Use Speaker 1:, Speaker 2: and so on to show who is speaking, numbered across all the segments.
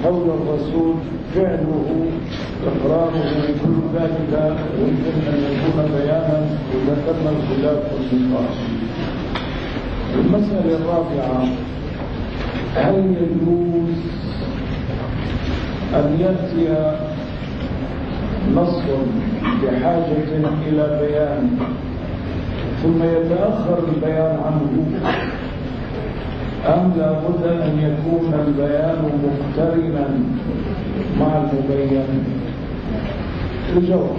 Speaker 1: قول الرسول، فعله، إقراره، كل ذلك يمكن أن يكون بيانا إذا تم الخلاف والنقاش. المسألة الرابعة: هل يجوز أن يأتي نص بحاجة إلى بيان ثم يتأخر البيان عنه، أم لا بد أن يكون البيان مقترنا مع المبين؟ الجواب: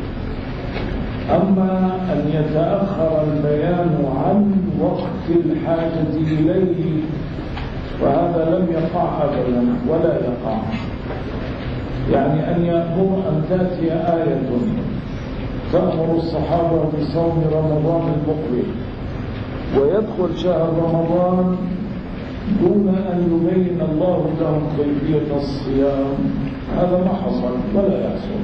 Speaker 1: أما أن يتأخر البيان عن وقت الحاجة إليه فهذا لم يقع أبدا ولا يقع. يعني أن يأمر أن تأتي آية تأمر الصحابة بصوم رمضان المقبل ويدخل شهر رمضان دون أن يبين الله لهم كيفية الصيام، هذا ما حصل ولا يحصل.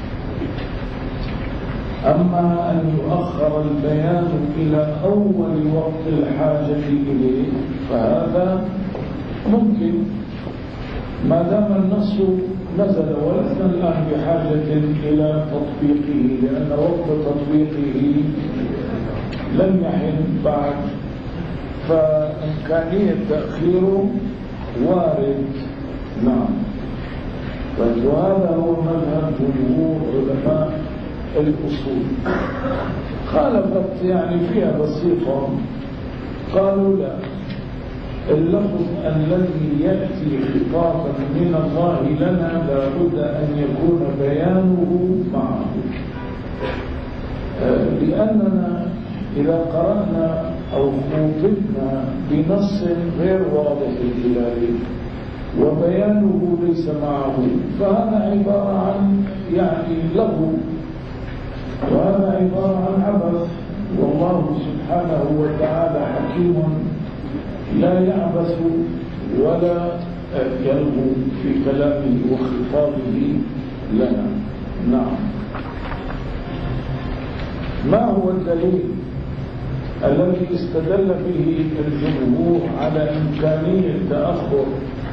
Speaker 1: أما أن يؤخر البيان إلى أول وقت الحاجة إليه فهذا ممكن ما دام النص نزل، ولسنا الآن بحاجة إلى تطبيقه لأن وقت تطبيقه لم يحن بعد، فإمكانية تأخيره وارد. نعم. وهذا هو مذهب جمهور علماء الأصول. خالفت يعني فيها بسيطة، قالوا لا، اللفظ الذي يأتي خطابا من الله لنا لابد أن يكون بيانه معه، لأننا إذا قرأنا أو خوطبنا بنص غير واضح الدلالة وبيانه ليس معه فهذا عبارة عن يعني لغو، وهذا عبارة عن عبث. والله سبحانه وتعالى حكيم لا يعبث ولا يلغو في كلامه وخطابه لنا. نعم. ما هو الدليل الذي استدل به الجمهور على إمكانية تأخر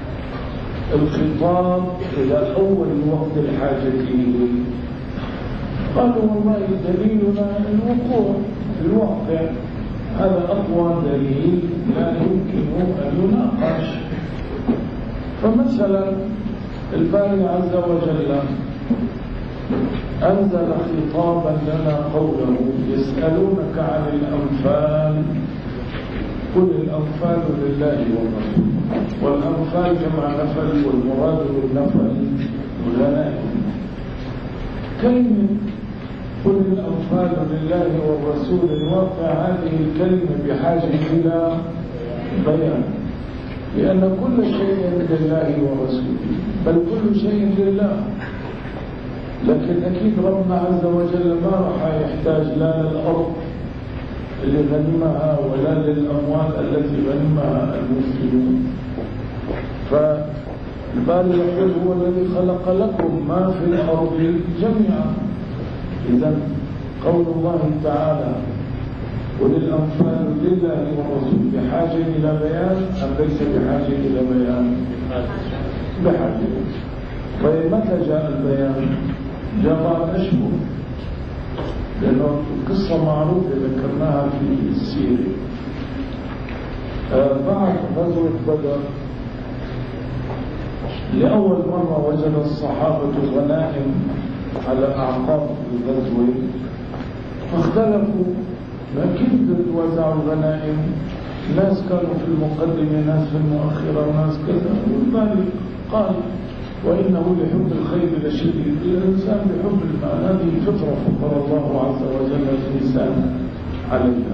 Speaker 1: الخطاب إلى أول وقت الحاجة إليه؟ قالوا والله دليلنا الواقع، هذا أقوى دليل لا يمكن أن يناقش. فمثلا الباري عز وجل أنزل خطابا لنا قوله: يسألونك عن الأنفال قل الأنفال لله والرسول. والأنفال جمع نفل، والمراد بالنفل الغنائم. كلمة قل الأنفال لله والرسول الواقع هذه الكلمة بحاجة إلى بيان، لأن كل شيء لله ورسوله، بل كل شيء لله. لكن أكيد ربنا عز وجل ما راح يحتاج لا للأرض اللي غنمها ولا للأموال التي غنمها المسلمون. فالباري يقول: هو الذي خلق لكم ما في الأرض جميعا. إذن قول الله تعالى: وللأنفال لله والرسول بحاجة إلى بيان أم ليس بحاجة إلى بيان؟ بحاجة. طيب متى جاء البيان؟ جاء بعد أشهر، لأنه القصة معروفة ذكرناها في السيرة. بعد غزوة بدر لأول مرة وجد الصحابة غنائم على أعقاب الغزوة، فاختلفوا كيف توزعوا الغنائم. ناس كانوا في المقدمة، ناس في المؤخرة، ناس كذا. والباري قال: وإنه لحب الخير لشديد. الإنسان بحب المال، هذه فطرة فطر الله عز وجل الإنسان عليها.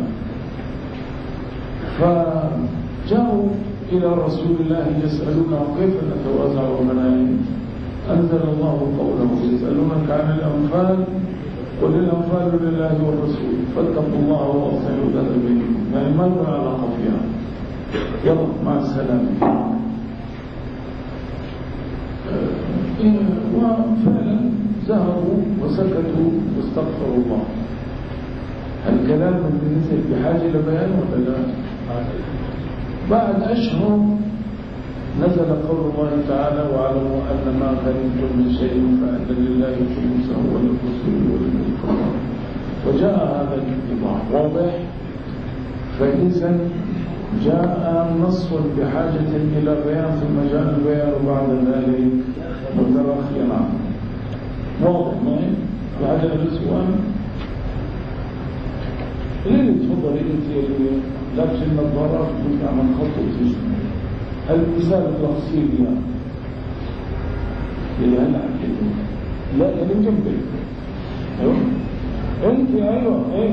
Speaker 1: فجاءوا إلى رسول الله يسألونه كيف نتوزع الغنائم. أنزل الله قوله: يسألونك عن الأنفال قل الأنفال لله والرسول فاتقوا الله وأصلحوا ذات بينكم. يعني ما له علاقة فيها، يلا مع السلامة. وفعلا ذهبوا وسكتوا واستغفروا الله. الكلام بالنسبة بحاجة لبيان ولا لا؟ بعد أشهر نزل قول الله تعالى واعلموا أن ما غنمتم من شيء فأن لله خمسه وللرسول ولذي القربى، وجاء هذا الاتضاح واضح. فإذا جاء نص بحاجة إلى بيان ثم جاء البيان بعد ذلك مترخيا عنه. واضح معي؟ بهذا السؤال ليه تفضلي أنت اللي لابس النظارات وكنت عم تخطط في المثال التفصيلي اللي هلا حكيته لا اللي جنبك ايوه انت ايوه ايه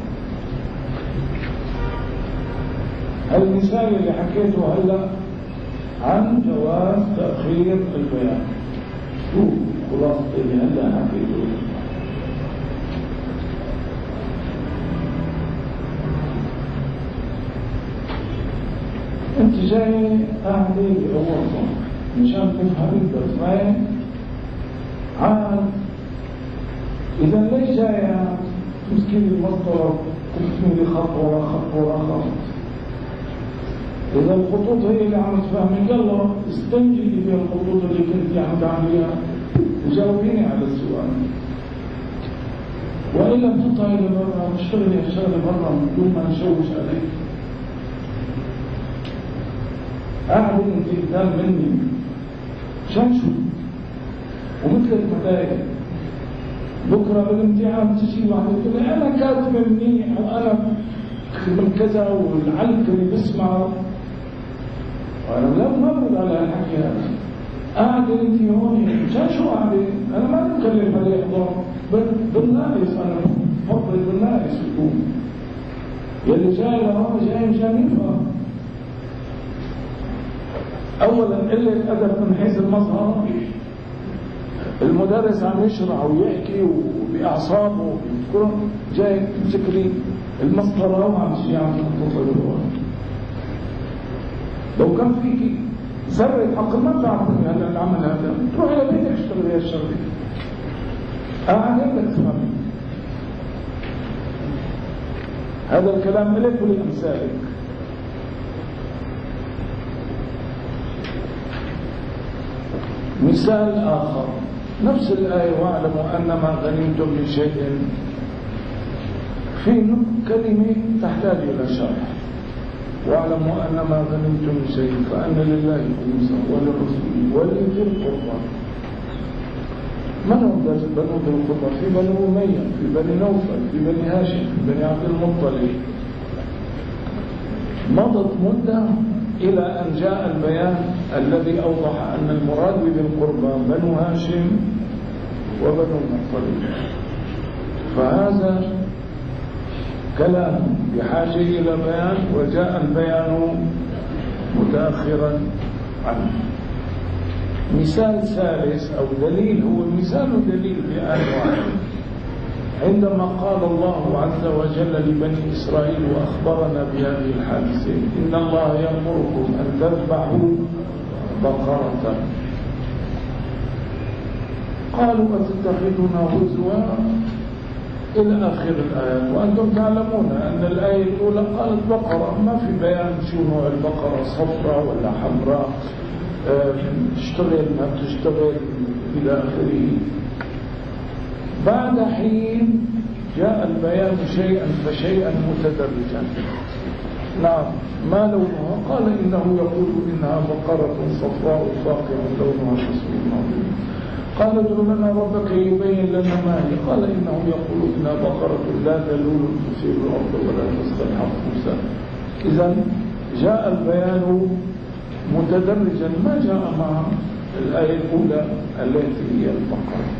Speaker 1: المثال اللي حكيته هلا عن جواز تأخير البيان. شوف خلاصة اللي هلا حكيته. انت جاي قاعدة بأوصى مشان تفهم الدرس معي عاد. إذا ليش جاي تمسكين المسطرة تمسكين خط ورا خط ورا خط؟ إذا الخطوط هي اللي عم تفهمك يلا استنجدي في الخطوط اللي كنت عم تعمليها وجاوبيني على السؤال. وإلا بتطلعي لبرا وتشتغلي الشغل برا بدون ما نشوش عليك. قاعد انت قدام مني شان شو ومثلك متايق بكره بالامتحان تجي واحده تقول لي انا كاتب منيح وانا من كذا والعلق اللي بسمعه وانا لا برد على الحكي هذا. قاعده انت هون شان شو قاعده؟ انا ما بكلم هذا يحضر بالناقص. انا بفضل بالناقص يكون يلي جاي لهون جاي مشان يفهم. أولا قلة أدب من حيث المظهر. المدرس عم يشرح ويحكي وبأعصابه وبيذكره جاي تمسك لي المسطرة وعم تجي عم تخطط بالورق. لو كان فيك ذرة عقل ما بتعرفي هذا العمل هذا تروح إلى بيتك اشتغلي هالشغلة. قاعد بدك تفهمي. هذا الكلام إليك ولأمثالك. مثال آخر نفس الآية واعلموا أن ما غنمتم من شيء في كلمة تحتاج إلى شرح. واعلموا أن ما غنمتم من شيء فأن لله خمسه وللرسول ولذي القربى. من هم بنو ذي القربى؟ في بني أمية، في بني نوفل، في بني هاشم، في بني عبد المطلب. مضت مدة إلى أن جاء البيان الذي أوضح أن المراد بذي القربى بنو هاشم وبنو المطلب. فهذا كلام بحاجة إلى بيان وجاء البيان متأخرا عنه. مثال ثالث أو دليل هو مثال دليل بآية واحدة عندما قال الله عز وجل لبني إسرائيل وأخبرنا بهذه الحادثة إن الله يأمركم أن تذبحوا بقرة. قالوا أتتخذنا هزوا إلى آخر الآيات وأنتم تعلمون أن الآية الأولى قالت بقرة ما في بيان شو نوع البقرة صفراء ولا حمراء تشتغل ما بتشتغل إلى آخره. بعد حين جاء البيان شيئا فشيئا متدرجا. نعم ما لونها؟ قال إنه يقول إنها بقرة صفراء فاقع لونها كسر الناظرين. قال ادع لنا ربك يبين لنا ما هي. قال إنه يقول إنها بقرة لا ذلول تثير الأرض ولا تسقي الحرث موسى. إذا جاء البيان متدرجا ما جاء مع الآية الأولى التي هي البقرة.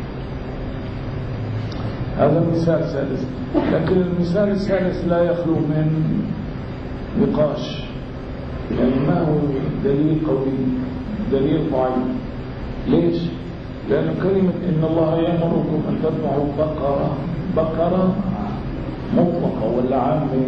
Speaker 1: هذا مثال ثالث. لكن المثال الثالث لا يخلو من نقاش. يعني ما هو دليل قوي دليل ضعيف. ليش؟ لأن كلمة إن الله يأمركم أن تذبحوا بقرة مطلقة ولا عامة؟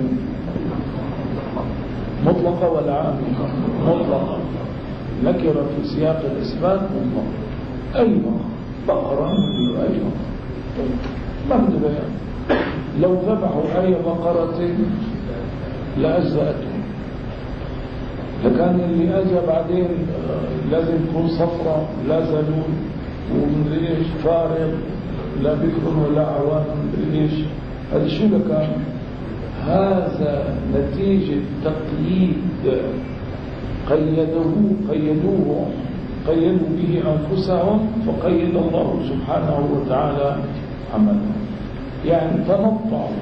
Speaker 1: مطلقة ولا عامة؟ مطلقة. نكرة في سياق الإثبات مطلقة. أي بقرة مثل أي بقرة ما بده بيان. لو ذبحوا أي بقرة لأجزأتهم لكان اللي أجى بعدين لازم يكون صفرة لا زلول ومدري إيش فارغ لا بكر ولا عوان مدري إيش، هذا شو لكان؟ هذا نتيجة تقييد قيدوا به أنفسهم، فقيد الله سبحانه وتعالى عملهم، يعني تنطعوا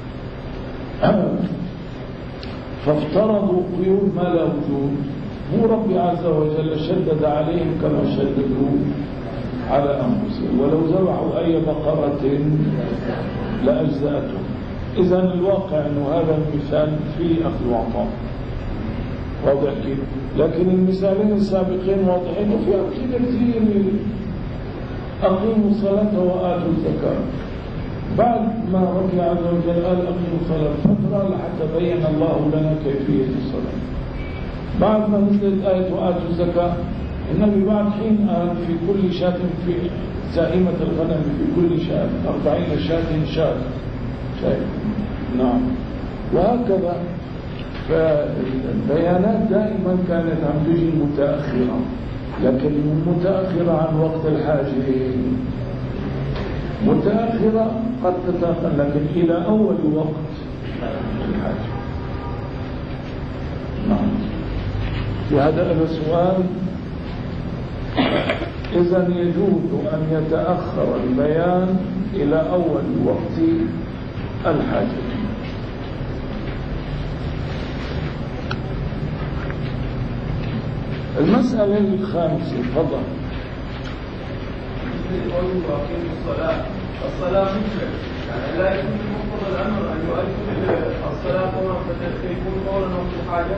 Speaker 1: فافترضوا قيود ما لا وجود. هو ربي عز وجل شدد عليهم كما شددوا على أنفسهم، ولو ذبحوا أي بقرة لأجزأتهم. إذن الواقع أنه هذا المثال فيه أخذ وعطاء واضح كيف، لكن المثالين السابقين واضحين وفي أمثلة كثير. أقيموا الصلاة وآتوا الزكاة، بعد ما ربي عز وجل قال أقيموا الصلاة فترة لحتى بين الله لنا كيفية الصلاة. بعد ما نزلت آية وآتوا الزكاة، النبي بعد حين قال في كل شاة، في سائمة الغنم في كل شاة 40 شاة شايف؟ نعم. وهكذا فالبيانات دائما كانت عم تجي متأخرة، لكن متأخرة عن وقت الحاجة، متأخرة قد تتأخر لكن إلى أول وقت الحاجة. نعم. في هذا السؤال، إذن يجوز أن يتأخر البيان إلى أول وقت الحاجة. المسألة الخامسة، تفضل.
Speaker 2: الصلاة مجمل، يعني لا يكون مقتضى الأمر أن يؤدي الصلاة فورا فيكون فورا وقت الحاجة.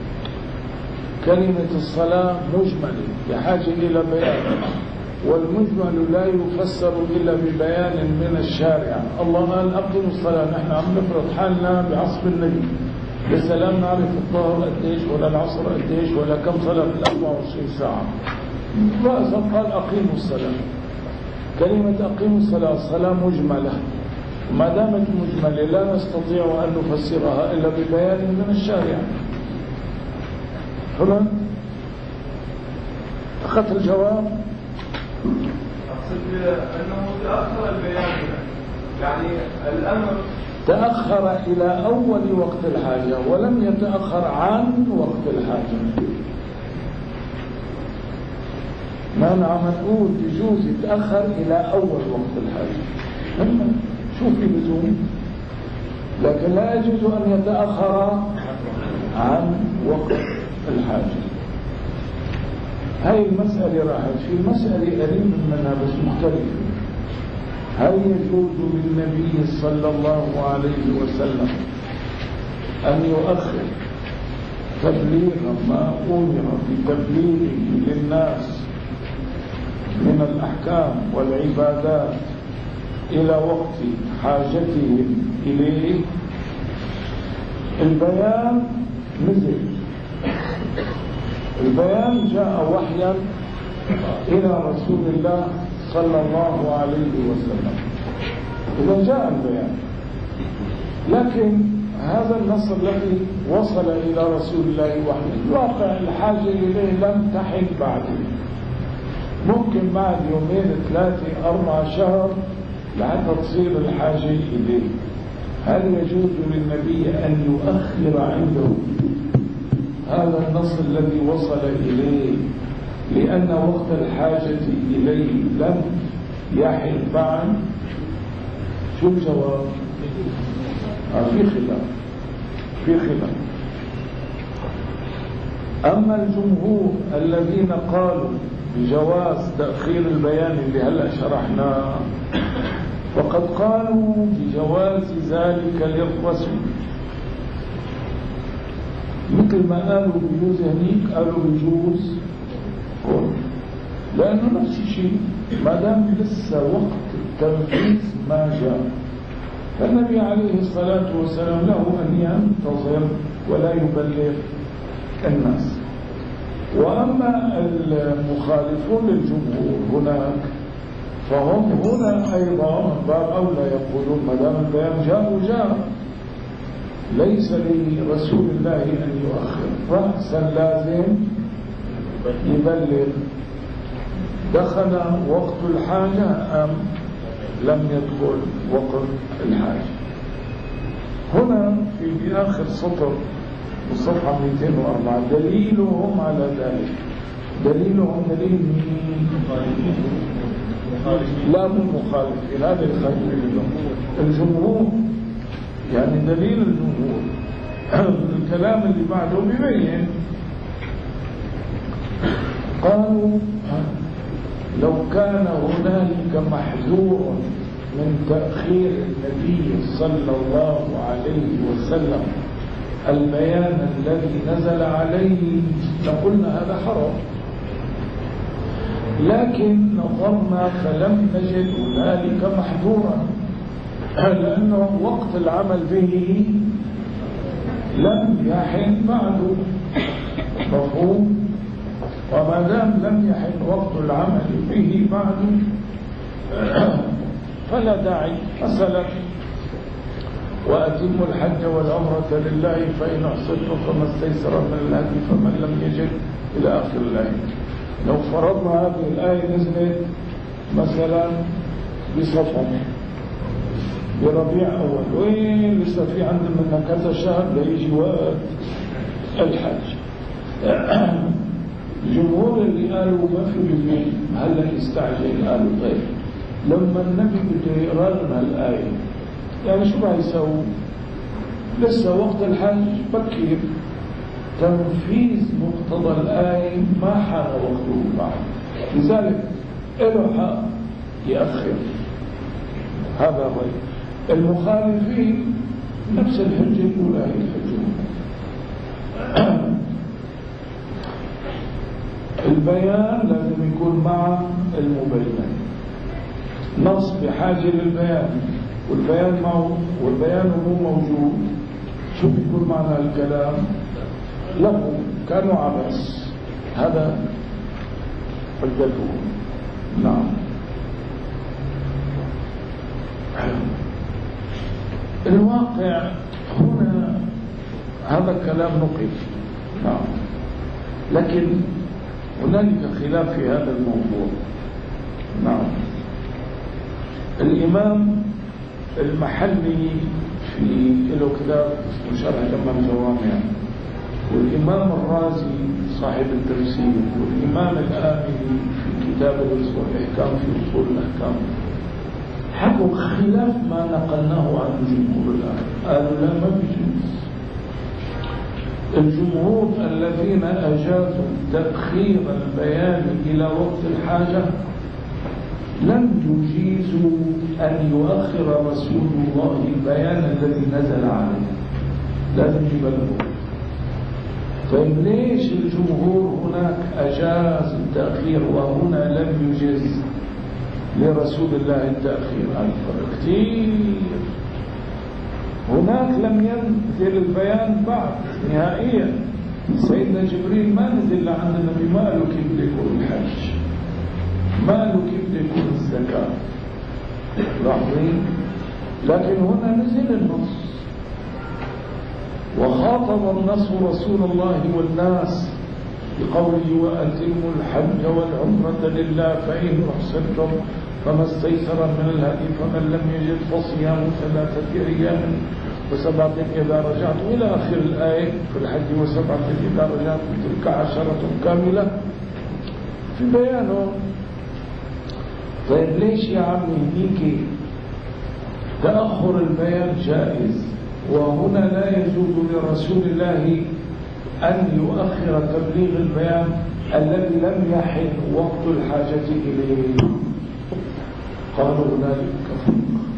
Speaker 1: كلمة الصلاة مجملة بحاجة إلى بيان، والمجمل لا يفسر إلا ببيان من الشارع. الله قال أقيموا الصلاة، نحن عم نفرض حالنا بعصر النبي، لسه لا نعرف الظهر قديش ولا العصر قديش ولا كم صلاة في 24 ساعة. رأسا قال أقيموا الصلاة. كلمة أقيموا الصلاة الصلاة مجملة، ما دامت مجملة لا نستطيع أن نفسرها إلا ببيان من الشارع. هنا أخذت الجواب.
Speaker 2: أقصد أنه تأخر البيان، يعني الأمر
Speaker 1: تأخر إلى أول وقت الحاجة ولم يتأخر عن وقت الحاجة. ما نعم نقول يجوز يتأخر إلى أول وقت الحاجة، شو في لزوم، لكن لا يجوز أن يتأخر عن وقت الحاجة. هاي المسألة راحت. في مسألة قريبة منها بس مختلفة. هل يجوز للنبي صلى الله عليه وسلم أن يؤخر تبليغ ما أمر بتبليغه للناس من الأحكام والعبادات إلى وقت حاجتهم إليه؟ البيان نزل، البيان جاء وحيا إلى رسول الله صلى الله عليه وسلم، إذا جاء البيان، لكن هذا النص الذي وصل إلى رسول الله وحيا واقع الحاجة إليه لم تحل بعده، ممكن بعد يومين 3 4 شهر لحتى تصير الحاجة إليه. هل يجوز للنبي أن يؤخر عنده هذا النص الذي وصل إليه لأن وقت الحاجة إليه لم يحل بعد؟ شو الجواب؟ في خلاف. أما الجمهور الذين قالوا بجواز تأخير البيان اللي هلأ شرحناه، وقد قالوا بجواز ذلك للرسول، مثل ما قالوا بجوز هنيك قالوا بجوز، لأنه نفس الشيء، ما دام لسه وقت التنفيذ ما جاء، فالنبي عليه الصلاة والسلام له أن ينتظر ولا يبلغ الناس. وأما المخالفون للجمهور هناك فهم هنا أيضا باب أولى يقولون ما دام البيان جاء وجاء، ليس لرسول الله أن يؤخر، رأسا لازم يبلغ. دخل وقت الحاجة أم لم يدخل وقت الحاجة؟ هنا في آخر سطر الصفحة 204 دليلهم على ذلك. دليلهم دليل لا مو مخالفين، هذا يخالف الجمهور، يعني دليل الجمهور. الكلام اللي بعده بيبين، قالوا لو كان هنالك محذور من تأخير النبي صلى الله عليه وسلم البيان الذي نزل عليه لقلنا هذا حرام، لكن نظرنا فلم نجد هنالك محذورا، لأنه وقت العمل به لم يحن بعد. مفهوم؟ وما دام لم يحن وقت العمل به بعد فلا داعي. مثلا وأتموا الحج والعمرة لله فإن أحصرتم فما استيسر من الهدي فمن لم يجد إلى آخر الآية. لو فرضنا هذه الآية نزلت مثلا بصفر بربيع أول، وين لسه في عندنا كذا شهر ليجي وقت الحج. الجمهور اللي قالوا ما في بالمين هلا يستعجل، قالوا طيب لما النبي بده يقرا لنا الآية يعني شو راح يسوي؟ لسه وقت الحج بكير، تنفيذ مقتضى الآية ما حان وقته بعد، لذلك له حق يأخر. هذا الرأي. المخالفين نفس الحجة الأولى هي الحجة. البيان لازم يكون مع المبين، نص بحاجة للبيان والبيان مو موجود، شو بيكون معنى الكلام؟ له كانوا عبس، هذا الدلول. نعم. الواقع هنا هذا الكلام نقف، نعم، لكن هنالك خلاف في هذا الموضوع. نعم. الإمام المحلي في له كتاب اسمه شرح جمع الجوامع، والإمام الرازي صاحب التفسير، والإمام الآملي في كتابه اسمه الإحكام في أصول الأحكام، حكوا خلاف ما نقلناه عن الجمهور الآن. قالوا لا، ما بيجوز. الجمهور الذين أجازوا تأخير البيان إلى وقت الحاجة لم يجيزوا أن يؤخر رسول الله البيان الذي نزل عليه، لازم يبلغوا. طيب ليش الجمهور هناك أجاز التأخير وهنا لم يجز لرسول الله التأخير؟ الفرق كثير. هناك لم ينزل البيان بعد نهائيا، سيدنا جبريل ما نزل عند النبي ما قالوا كيف بده يكون الحج، ما قالوا كيف بده يكون الزكاة، لاحظين؟ لكن هنا نزل النص وخاطب النص رسول الله والناس بقوله وأتموا الحج والعمرة لله فإن أحصرتم فما استيسر من الهدي فمن لم يجد فصيام 3 أيام و7 إذا رجعتم إلى آخر الآية في الحج و7 إذا رجعتم تلك 10 كاملة في بيانه. طيب ليش يا عمي هيك تأخر البيان جائز وهنا لا يجوز لرسول الله أن يؤخر تبليغ البيان الذي لم يحن وقت الحاجة إليه؟ قالوا هنالك فرق،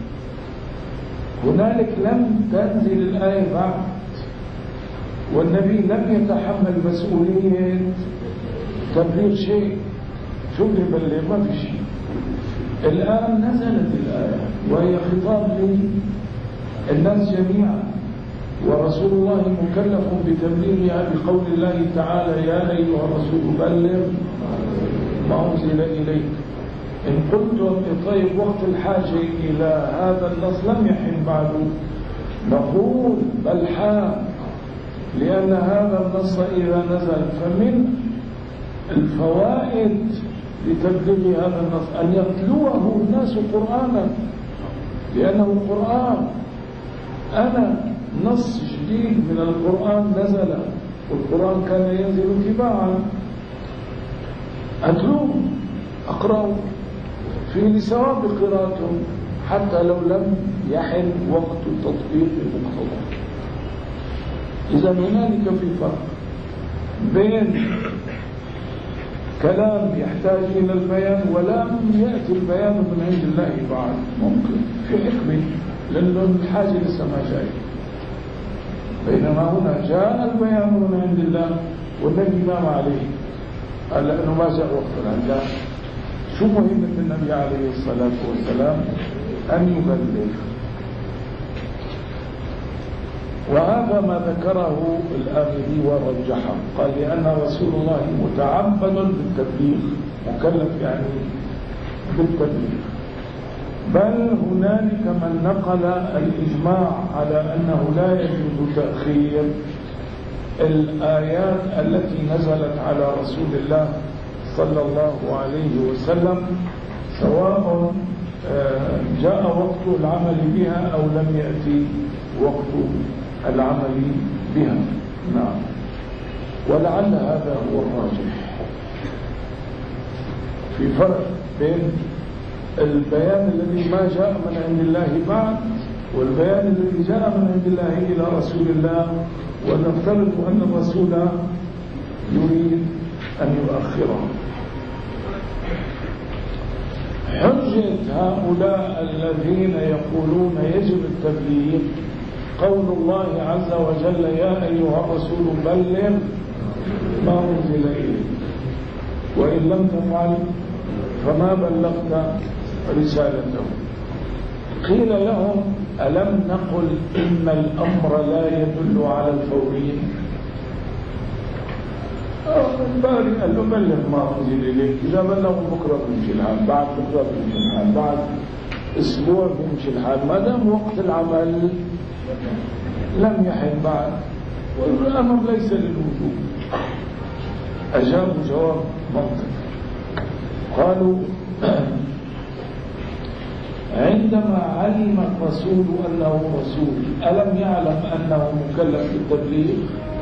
Speaker 1: هنالك لم تنزل الآية بعد والنبي لم يتحمل مسؤولية تبليغ شيء. شو بده يبلغ؟ ما في شيء. الآن نزلت الآية وهي خطاب للناس جميعا، ورسول الله مكلف بتبليغها بقول الله تعالى يا أيها الرسول بلغ ما أنزل إليك. إن قلتم طيب وقت الحاجة إلى هذا النص لم يحن بعد، نقول بل حال، لأن هذا النص إذا نزل فمن الفوائد لتبليغ هذا النص أن يتلوه الناس قرآنا، لأنه قرآن. أنا نص جديد من القرآن نزل، والقرآن كان ينزل تباعا، أتلوه أقرأه في ثواب قراءته حتى لو لم يحل وقت تطبيق المقتضى. إذا هنالك في فرق بين كلام يحتاج إلى البيان ولم يأتي البيان من عند الله بعد، ممكن في حكمة لأن الحاجة لسه ما جاء، بينما هنا جاء البيان من عند الله والنبي نام عليه قال لأنه ما جاء وقت الأذان. شو مهمة النبي عليه الصلاة والسلام؟ أن يبلغ. وهذا ما ذكره الآمدي ورجحه، قال لأن رسول الله متعبد بالتبليغ، مكلف يعني بالتبليغ. بل هنالك من نقل الإجماع على أنه لا يجوز تأخير الآيات التي نزلت على رسول الله صلى الله عليه وسلم، سواء جاء وقت العمل بها أو لم يأتي وقت العمل بها. نعم، ولعل هذا هو الراجح. في فرق بين البيان الذي ما جاء من عند الله بعد والبيان الذي جاء من عند الله إلى رسول الله، ونفترض أن الرسول يريد أن يؤخره. حجة هؤلاء الذين يقولون يجب التبليغ قول الله عز وجل يا أيها الرسول بلغ ما أنزل إليك وإن لم تفعل فما بلغت رسالته. قيل لهم ألم نقل إن الأمر لا يدل على الفورية؟ الباري قال له بلغ ما أنزل إليك، إذا بلغوا بكرة بيمشي الحال، بعد بكرة بيمشي الحال، بعد أسبوع بيمشي الحال، ما دام وقت العمل لم يحل بعد والأمر ليس للوجوب. أجابوا جواب منطقي، قالوا عندما علم الرسول أنه رسول ألم يعلم أنه مكلف بالتبليغ؟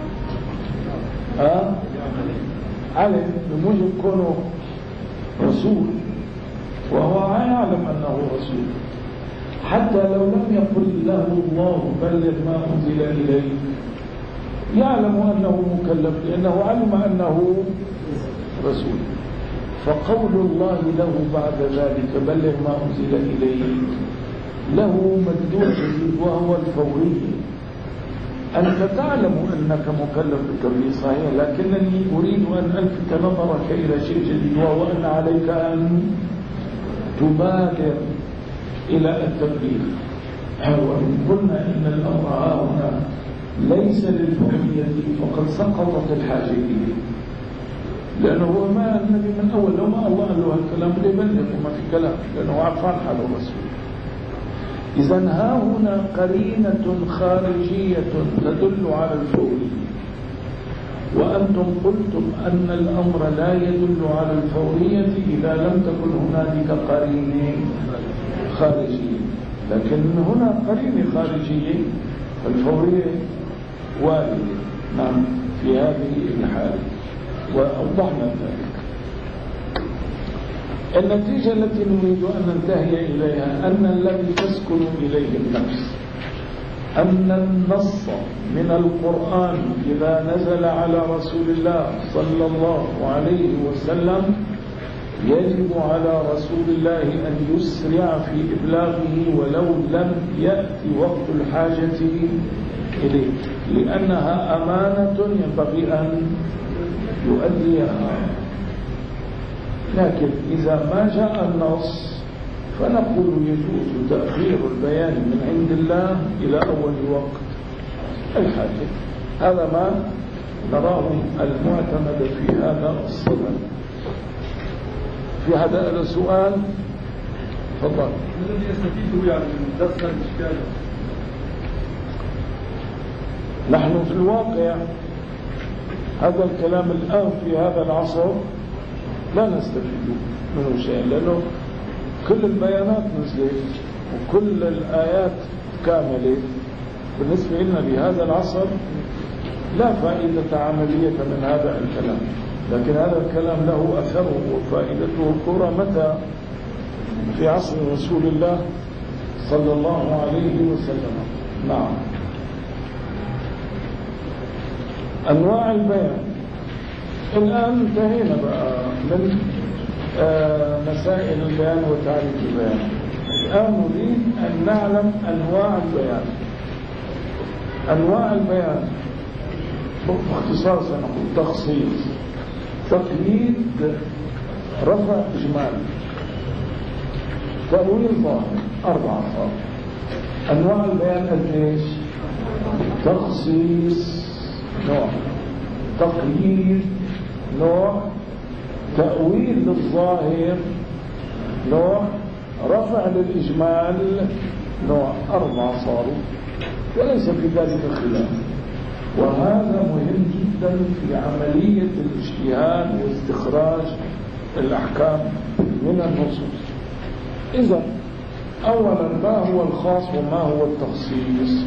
Speaker 1: علم بموجب كونه رسول، وهو يعلم أنه رسول، حتى لو لم يقل له الله بلغ ما أنزل إليك يعلم أنه مكلف، لأنه علم أنه رسول. فقول الله له بعد ذلك بلغ ما أنزل إليك له مدلول جديد وهو الفورية. أنت تعلم أنك مكلف بالتبليغ صحيح، لكنني أريد أن ألفت نظرك إلى شيء جديد، وهو أن عليك أن تبادر إلى التبليغ. وإن قلنا إن الأمر هنا ليس للفورية فقد سقطت الحاجة إليه، لأنه هو ما النبي من أول لو ما الله قال له هالكلام بده يبلغ وما في كلام، لأنه عرفان حاله الرسول. إذا ها هنا قرينة خارجية تدل على الفورية، وأنتم قلتم أن الأمر لا يدل على الفورية إذا لم تكن هنالك قرينة خارجية، لكن هنا قرينة خارجية فالفورية واردة. نعم، في هذه الحالة وأوضحنا ذلك. النتيجة التي نريد أن ننتهي إليها أن الذي تسكن إليه النفس أن النص من القرآن إذا نزل على رسول الله صلى الله عليه وسلم يجب على رسول الله أن يسرع في إبلاغه ولو لم يأتي وقت الحاجة إليه، لأنها أمانة ينبغي أن يؤديها. لكن إذا ما جاء النص فنقول يجوز تأخير البيان من عند الله إلى أول وقت الحاجة. هذا ما نراه المعتمد في هذا الصدد. في هذا السؤال تفضل.
Speaker 2: الذي يستفيد يعني من درس الإشكال
Speaker 1: نحن في الواقع هذا الكلام الآن في هذا العصر لا نستفيد منه شيء، لأنه كل البيانات نزلت وكل الآيات كاملة. بالنسبة لنا بهذا العصر لا فائدة عملية من هذا الكلام، لكن هذا الكلام له أثره وفائدته الكبرى متى؟ في عصر رسول الله صلى الله عليه وسلم. نعم. أنواع البيان. الآن انتهينا بقى من مسائل البيان وتعريف البيان. الآن نريد أن نعلم أنواع البيان. أنواع البيان باختصار سنقول تخصيص، تقييد، رفع إجمال، تأويل ظاهر. 4 أنواع. أنواع البيان قديش؟ تخصيص نوع، تقييد نوع، تأويل للظاهر نوع، رفع للإجمال نوع. 4 صاروا وليس في ذلك خلاف. وهذا مهم جدا في عملية الاجتهاد واستخراج الأحكام من النصوص. إذا أولا ما هو الخاص وما هو التخصيص؟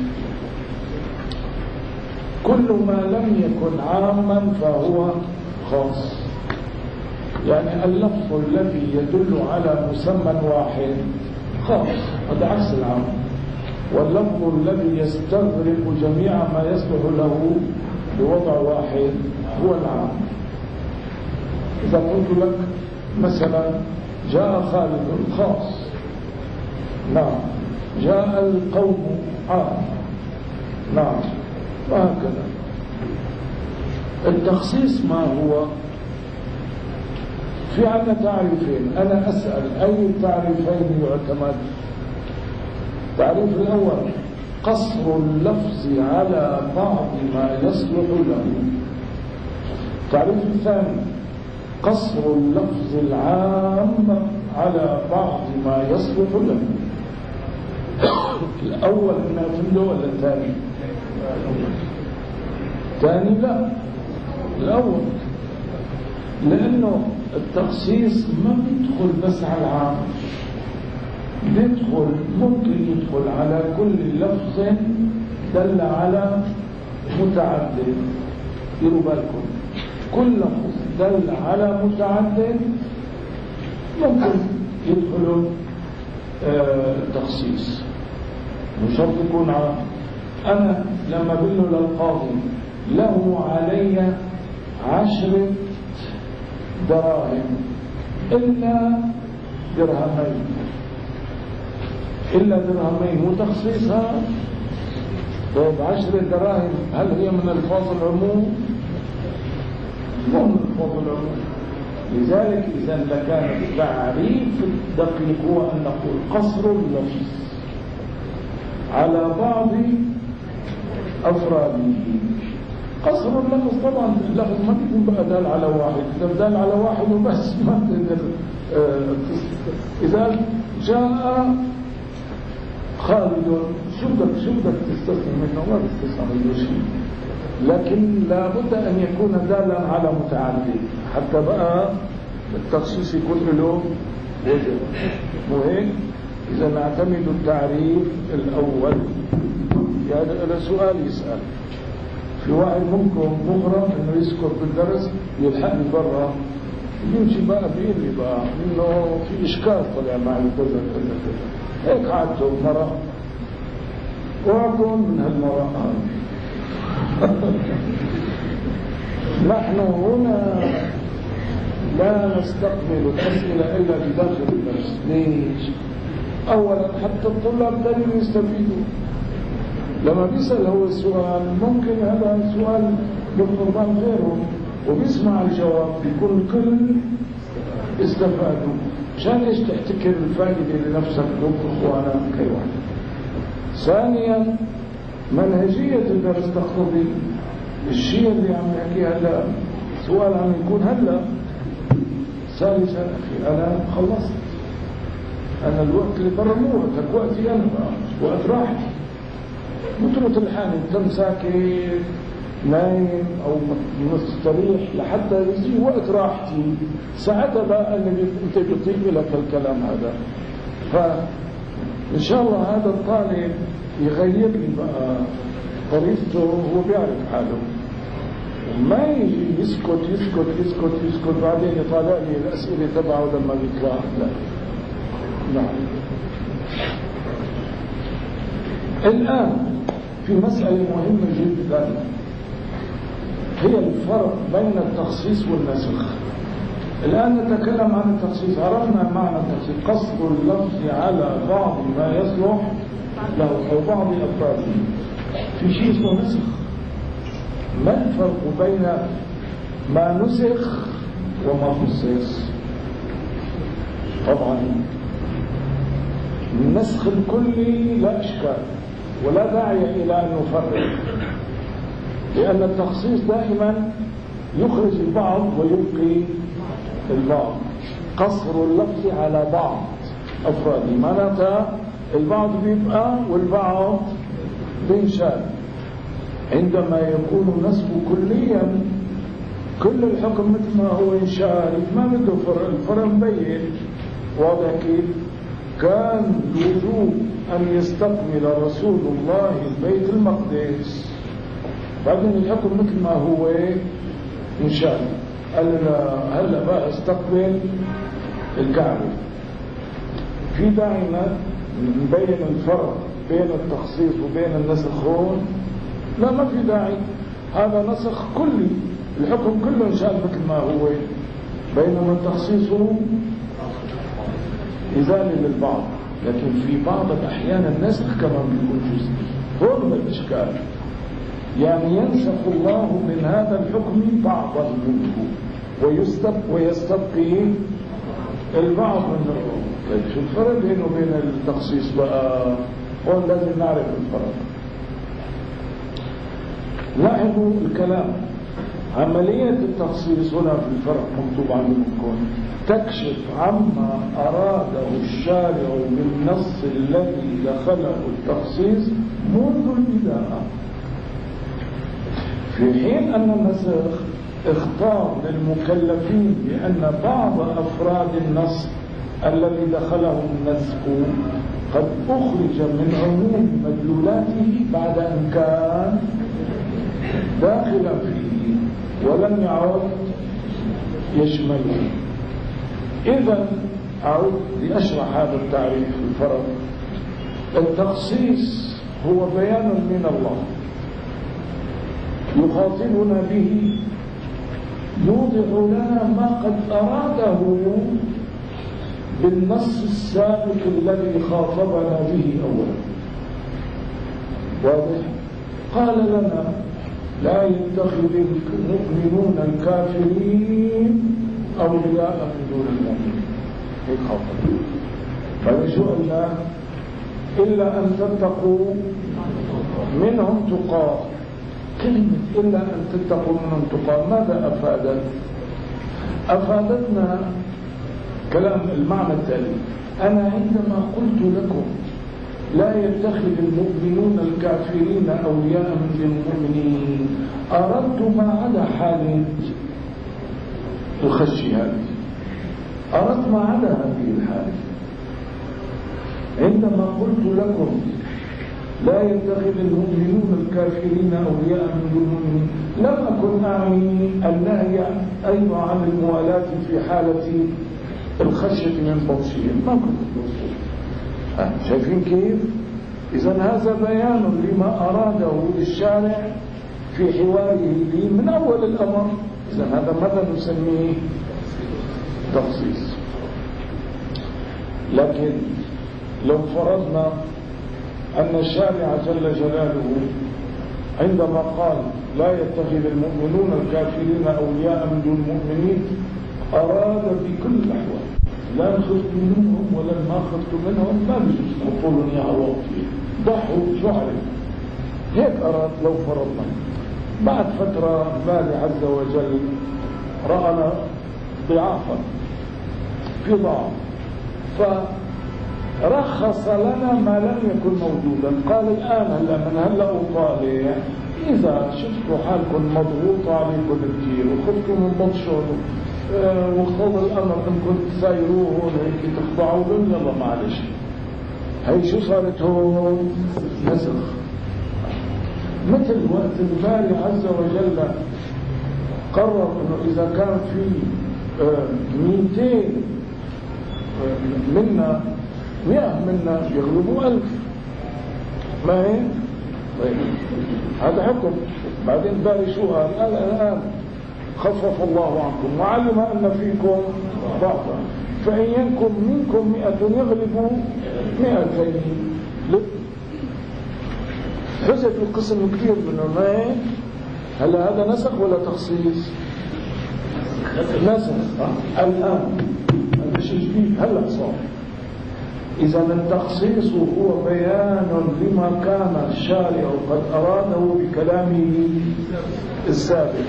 Speaker 1: كل ما لم يكن عاما فهو خاص. يعني اللفظ الذي يدل على مسمى واحد خاص، هذا عكس العام. واللفظ الذي يستغرق جميع ما يصلح له بوضع واحد هو العام. إذا قلت لك مثلا جاء خالد خاص، نعم. جاء القوم عام، نعم. وهكذا. التخصيص ما هو؟ في عندنا تعريفين. أنا أسأل أي التعريفين يعتمد؟ التعريف الأول قصر اللفظ على بعض ما يصلح له. التعريف الثاني قصر اللفظ العام على بعض ما يصلح له. الأول نعتمده ولا الثاني؟ الثاني لا، الأول. لأنه التخصيص ما بيدخل بس على العام، ممكن يدخل على كل لفظ دل على متعدد. ديروا بالكم، كل لفظ دل على متعدد ممكن يدخل التخصيص، مش شرط يكون عام. أنا لما بقول له للقاضي له علي 10 دراهم إلا درهمين، وتخصيصها طيب 10 دراهم هل هي من ألفاظ العموم؟ مو من ألفاظ العموم. لذلك إذا لكان التعريف الدقيق هو أن نقول قصر اللفظ على بعض أفراده. قصر اللفظ طبعا اللفظ ما بيكون بقى دال على واحد، إذا دال على واحد وبس ما تقدر. إذا جاء خالد شو بدك تستثني منه؟ ما بتستثني منه شيء، لكن لابد أن يكون دالا على متعدد حتى بقى التخصيص يكون له وجه. مهم. إذا نعتمد التعريف الأول. يعني هذا سؤال يسأل في واحد ممكن مغرم انه يسكر بالدرس يلحقني برا يمشي بقى بيقول لي بقى انه في اشكال طلع معي كذا كذا كذا، هيك عادته مرة واكون من هالمرة. نحن هنا لا نستقبل الأسئلة إلا بداخل الدرس. ليش؟ أولا حتى الطلاب دائما يستفيدوا. لما بيسأل هو السؤال ممكن هذا السؤال يطلبان غيره وبيسمع الجواب بيكون الكل استفادوا. مشان ايش تحتكر الفائدة لنفسك وتطلق على كي واحد. ثانيا منهجية الدرس تقتضي الشيء اللي عم نحكيه هلا سؤال عم يكون هلا. ثالثا أخي أنا خلصت، أنا الوقت اللي برا مو وقتك، وقتي أنا بقى وقت راحتي. متروك الحال انت مساكن نايم او مستريح لحتى يجي وقت راحتي، ساعتها بقى اللي انت بيطيب لك الكلام هذا. فان شاء الله هذا الطالب يغير لي بقى طريقته، هو بيعرف حاله، ما يجي يسكت يسكت يسكت يسكت بعدين يطالع لي الاسئله تبعه لما بيطلع. لا نعم. الان في مساله مهمه جدا، هي الفرق بين التخصيص والنسخ. الآن نتكلم عن التخصيص. عرفنا معنى التخصيص: قصر اللفظ على بعض ما يصلح له أو بعض أفراده. في شيء اسمه نسخ. ما الفرق بين ما نسخ وما خصص؟ طبعا النسخ الكلي لا إشكال ولا داعي إلى أن نفرق، لأن التخصيص دائما يخرج البعض ويبقي البعض. قصر اللفظ على بعض أفراده معناتها البعض بيبقى والبعض بينشال. عندما يكون النسخ كليا كل الحكم مثل ما هو انشال، ما بده فرق، الفرق مبين واضح كيف. كان الوجوب أن يستقبل رسول الله البيت المقدس، بعدين الحكم مثل ما هو انشال. قال هلا بقى استقبل الكعبة. في داعي نبين الفرق بين التخصيص وبين النسخ هون؟ لا، ما في داعي. هذا نسخ كلي، الحكم كله انشال مثل ما هو، بينما التخصيص إزالة للبعض. لكن في بعض الأحيان النسخ كمان بيكون جزئي. هون الإشكال، يعني ينسخ الله من هذا الحكم بعضا منه ويستبقي البعض منه. طيب شو الفرق بينه وبين التخصيص بقى؟ هون لازم نعرف الفرق. لاحظوا الكلام. عملية التخصيص هنا في الفرق مكتوب عندكم، تكشف عما أراده الشارع بالنص الذي دخله التخصيص منذ البداية، في حين أن النسخ اختار للمكلفين بأن بعض أفراد النص الذي دخله النسخ قد أخرج من عموم مدلولاته بعد أن كان داخلا فيه ولم يعد يشمله. إذا أعود لأشرح هذا التعريف. الفرق: التخصيص هو بيان من الله يخاطبنا به، يوضح لنا ما قد أراده بالنص السابق الذي خاطبنا به أولا. واضح؟ قال لنا: لا يتخذ المؤمنون الكافرين أولياء من دون المؤمنين. هيك خاطب. فنشو قلنا: إلا أن تتقوا منهم تقاه. كلمة إلا أن تتقوا منهم تقاه ماذا أفادت؟ أفادتنا كلام المعنى التالي: أنا عندما قلت لكم لا يتخذ المؤمنون الكافرين أولياء من المؤمنين، أردت ما عدا حال الخشي هذه، أردت ما عدا هذه الحالة. عندما قلت لكم لا يتخذ المؤمنون الكافرين أولياء من المؤمنين لم أكن أعني النهي أيضا عن الموالاة في حالة الخشية من بطشهم، ما كنت بطشهم. شايفين كيف؟ إذن هذا بيان لما أراده الشارع في حواره لي من أول الأمر. إذن هذا ماذا نسميه؟ تخصيص. لكن لو فرضنا أن الشارع جل جلاله عندما قال لا يتخذ المؤمنون الكافرين أولياء من دون المؤمنين أراد بكل الأحوال، لا خفت منهم ولا ما خفت منهم، ما بيجوز تقولون يا الله فيه ضحوا شعري، هيك أراد. لو فرضنا بعد فترة الله عز وجل رأنا ضعافا في ضعف، رخص لنا ما لم يكن موجودا. قال الآن هلا أطالع إذا شفتوا حالكم مضغوط عليكم كثير وخفتوا من بطشون واقتضى الأمر أنكم تسايروه هيك تخضعوا لهم، يلا معلش. هي شو صارت هون؟ نسخ. مثل وقت الباري عز وجل قرر انه اذا كان في 200 منا 100 منا يغلبوا 1000، ما هيك؟ طيب هذا حكم. بعدين الباري شو قال؟ قال الان خفف الله عنكم وعلم ان فيكم ضعفا فان يكن منكم 100 يغلبوا 200. حذف القسم كثير منه. ما هيك؟ هلا هذا نسخ ولا تخصيص؟ نسخ. الآن هذا شيء جديد هلا صار. إذا التخصيص هو بيان لما كان الشارع قد أراده بكلامه السابق.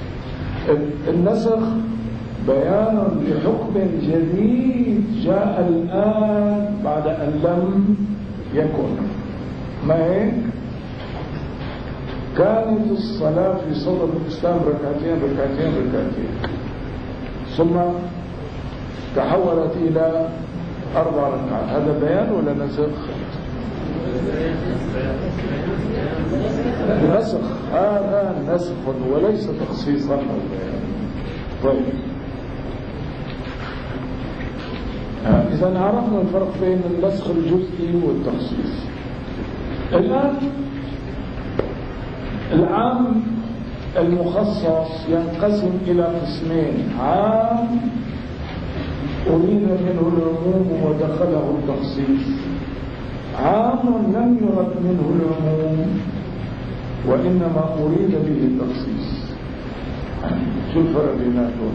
Speaker 1: النسخ بيان لحكم جديد جاء الآن بعد أن لم يكن. ما هيك؟ كانت الصلاة في صدر الإسلام ركعتين ثم تحولت إلى 4 ركعات. هذا بيان ولا نسخ؟ نسخ. هذا نسخ وليس تخصيصا أو بيان. طيب إذا عرفنا الفرق بين النسخ الجزئي والتخصيص. الآن العام المخصص ينقسم إلى قسمين: عام أريد منه العموم ودخله التخصيص، عام لم يرد منه العموم وإنما أريد به التخصيص. شو الفرق بيناتهم؟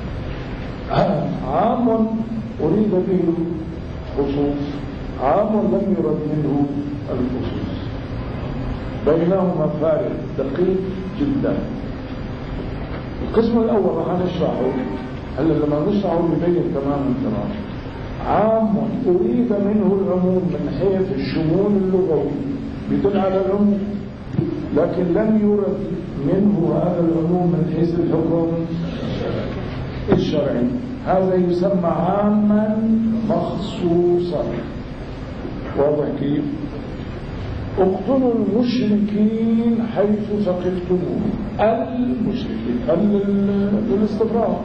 Speaker 1: عام أريد به الخصوص، عام لم يرد منه الخصوص، بينهما فارق دقيق جدا. القسم الأول راح نشرحه هلا، لما نشرحه يبين تماما. عام أريد منه العموم من حيث الشمول اللغوي يدل على العموم، لكن لم يرد منه هذا العموم من حيث الحكم الشرعي. هذا يسمى عاما مخصوصا. واضح كيف؟ اقتلوا المشركين حيث ثقفتموهم. المشركين للاستفراغ.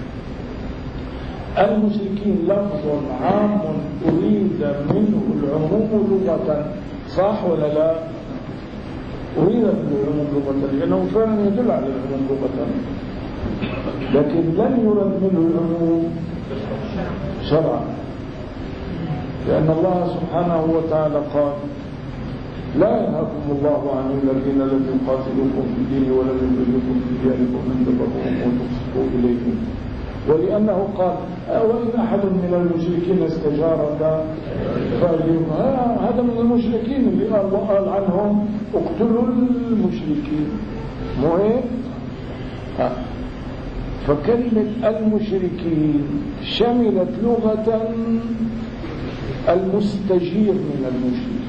Speaker 1: المشركين لفظ عام أريد منه العموم لغة، صح ولا لا؟ أريد منه العموم لغة لأنه فعلا يدل على العموم لغة، لكن لم يرد منه العموم شرعا، لأن الله سبحانه وتعالى قال: لا ينهاكم الله عن الذين لم يقاتلوكم في الدين ولم يخرجوكم من دياركم ان تبروهم وتقسطوا اليهم. ولأنه قال: وإن أحد من المشركين استجارك فأجره. هذا من المشركين اللي قال عنهم اقتلوا المشركين، مو هيك؟ فكلمة المشركين شملت لغة المستجير من المشركين،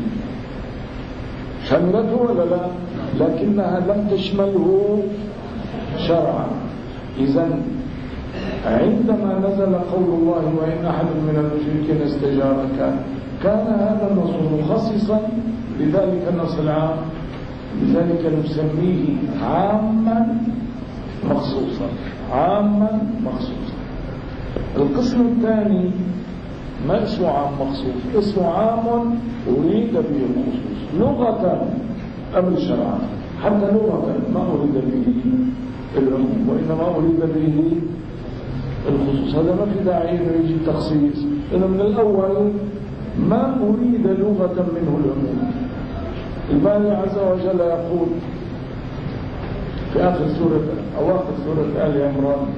Speaker 1: شملته ولا لا؟ لكنها لم تشمله شرعا. إذن عندما نزل قول الله: وإن أحد من المشركين استجارك، كان هذا النص مخصصا لذلك النص العام، لذلك نسميه عاما مخصوصا. عاما مخصوصا. القسم الثاني ما اسمه عام مخصوص، اسمه عام أريد به الخصوص لغة أم شرعا. حتى لغة ما أريد به العموم وإنما أريد به الخصوص. هذا ما في داعي أنه يجي التخصيص، لأنه من الأول ما أريد لغة منه العموم. الباري عز وجل يقول في آخر أواخر سورة آل عمران: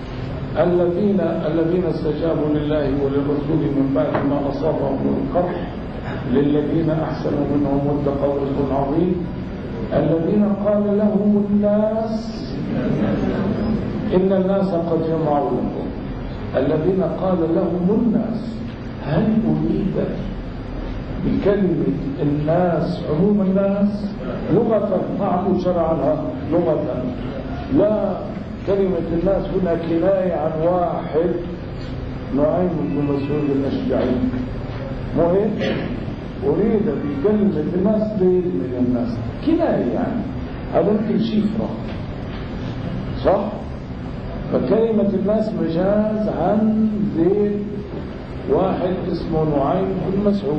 Speaker 1: الذين استجابوا لله وللرسول من بعد ما أصابهم القرح للذين أحسنوا منهم واتقوا أجر عظيم. الذين قال لهم الناس إن الناس قد جمعوا لكم. الذين قال لهم الناس، هل أريد بكلمة الناس عموم الناس لغة معه شرعها لغة، لا كلمة الناس هنا كناية عن واحد نعيم بن مسعود الأشجعي، مهم أريد بكلمة الناس زيد من الناس كناية، يعني هذا مثل شفرة صح؟ فكلمة الناس مجاز عن زيد واحد اسمه نعيم بن مسعود.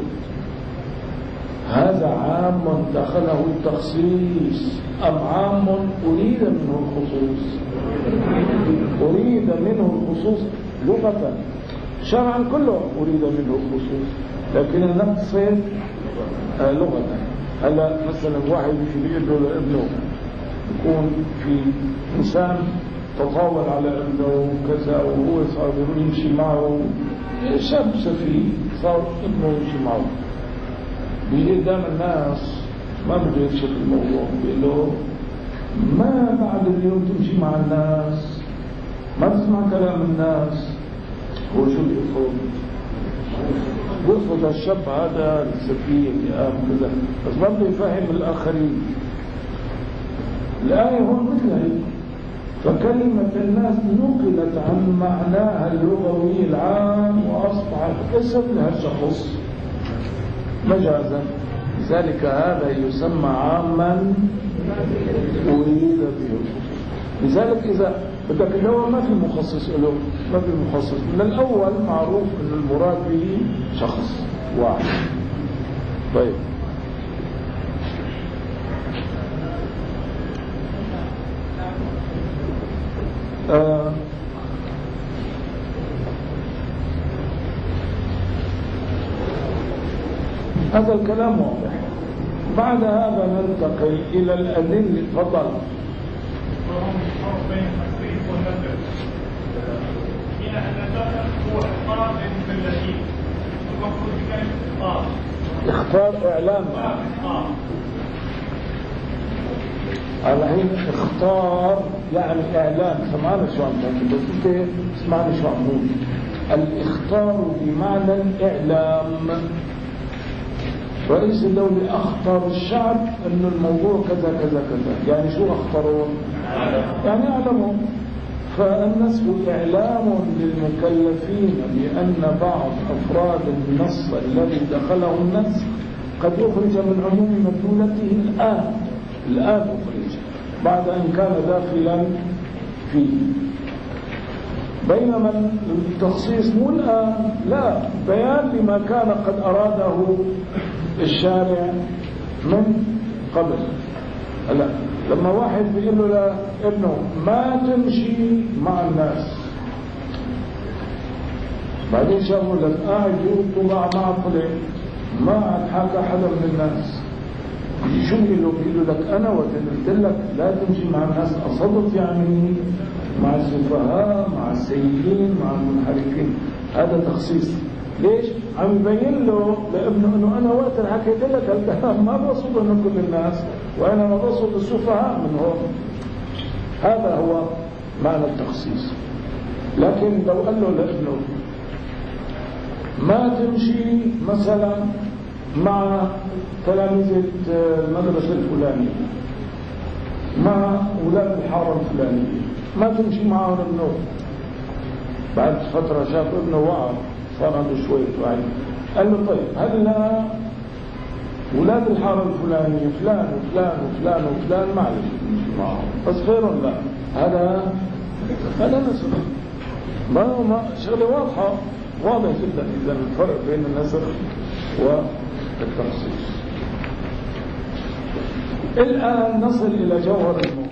Speaker 1: هذا عام دخله التخصيص أم عام أريد منه الخصوص؟ أريد منه الخصوص لغة، شرعا كله أريد منه الخصوص، لكن النقص لغة. هلا مثلا واحد بيقول له لابنه، يكون في إنسان تطاول على ابنه كذا وهو صار يمشي معه، شاب سفيه صار ابنه يمشي معه، بيجي قدام الناس ما بده يكشف الموضوع، بيقول له ما بعد اليوم تمشي مع الناس، ما تسمع كلام الناس. هو شو يقصد الشاب هذا السفيه اللي قام كذا، بس ما بده يفهم الآخرين. الآية هون مثل هيك، فكلمة الناس نقلت عن معناها اللغوي العام وأصبحت اسم لهالشخص مجازا، لذلك هذا يسمى عاما أريد به الخصوص. لذلك إذا بدك تدور ما في مخصص له، ما في مخصص من الأول، معروف أن المراد به شخص واحد. طيب هذا الكلام واضح. بعد هذا ننتقل إلى الأدلة. تفضل.
Speaker 2: بين التكليف والنذر إلى أن النذر هو إخبار المكلفين، المفروض بكلمة
Speaker 1: اختار إعلام على حين اختار يعني إعلام. سمعنا شو عم تحكي، بس أنت اسمعني شو عم نقول. الاختار بمعنى الإعلام. رئيس الدولة أخطر الشعب أنه الموضوع كذا كذا كذا، يعني شو أخطرون؟ يعني أعلمون. فالنسخ إعلام للمكلفين بأن بعض أفراد النص الذي دخله النسخ قد أخرج من عموم مدلولته الآن أخرج بعد أن كان داخلا فيه، بينما التخصيص مو الآن، لا، بيان لما كان قد أراده الشارع من قبل. لا، لما واحد بيقول له لابنه ما تمشي مع الناس، بعدين شافوا لك قاعد يطلع مع طلع ما عاد حاكى حدا من الناس، شو بيقول لك أنا وقلت لك لا تمشي مع الناس، أصدت يعني مع السفهاء، مع السيئين، مع المنحرفين. هذا تخصيص. ليش؟ عم يبين له لابنه انه انا وقت اللي حكيت لك الكلام ما بقصد انه كل الناس، وانا بقصد السفهاء من هون. هذا هو معنى التخصيص. لكن لو قال له لابنه ما تمشي مثلا مع تلاميذ المدرسة الفلانية، مع أولاد الحارة الفلانية، ما تمشي معهم ابنه، بعد فترة شاف ابنه وعى صار عنده شوية وعي، قال له طيب هلا أولاد الحارة الفلانية فلان وفلان وفلان وفلان معلش تمشي معهم، بس غيرهم لا. هذا نسخ. ما شغلة واضحة، واضح جدا إذا الفرق بين النسخ والتخصيص. الآن نصل إلى جوهر الموضوع.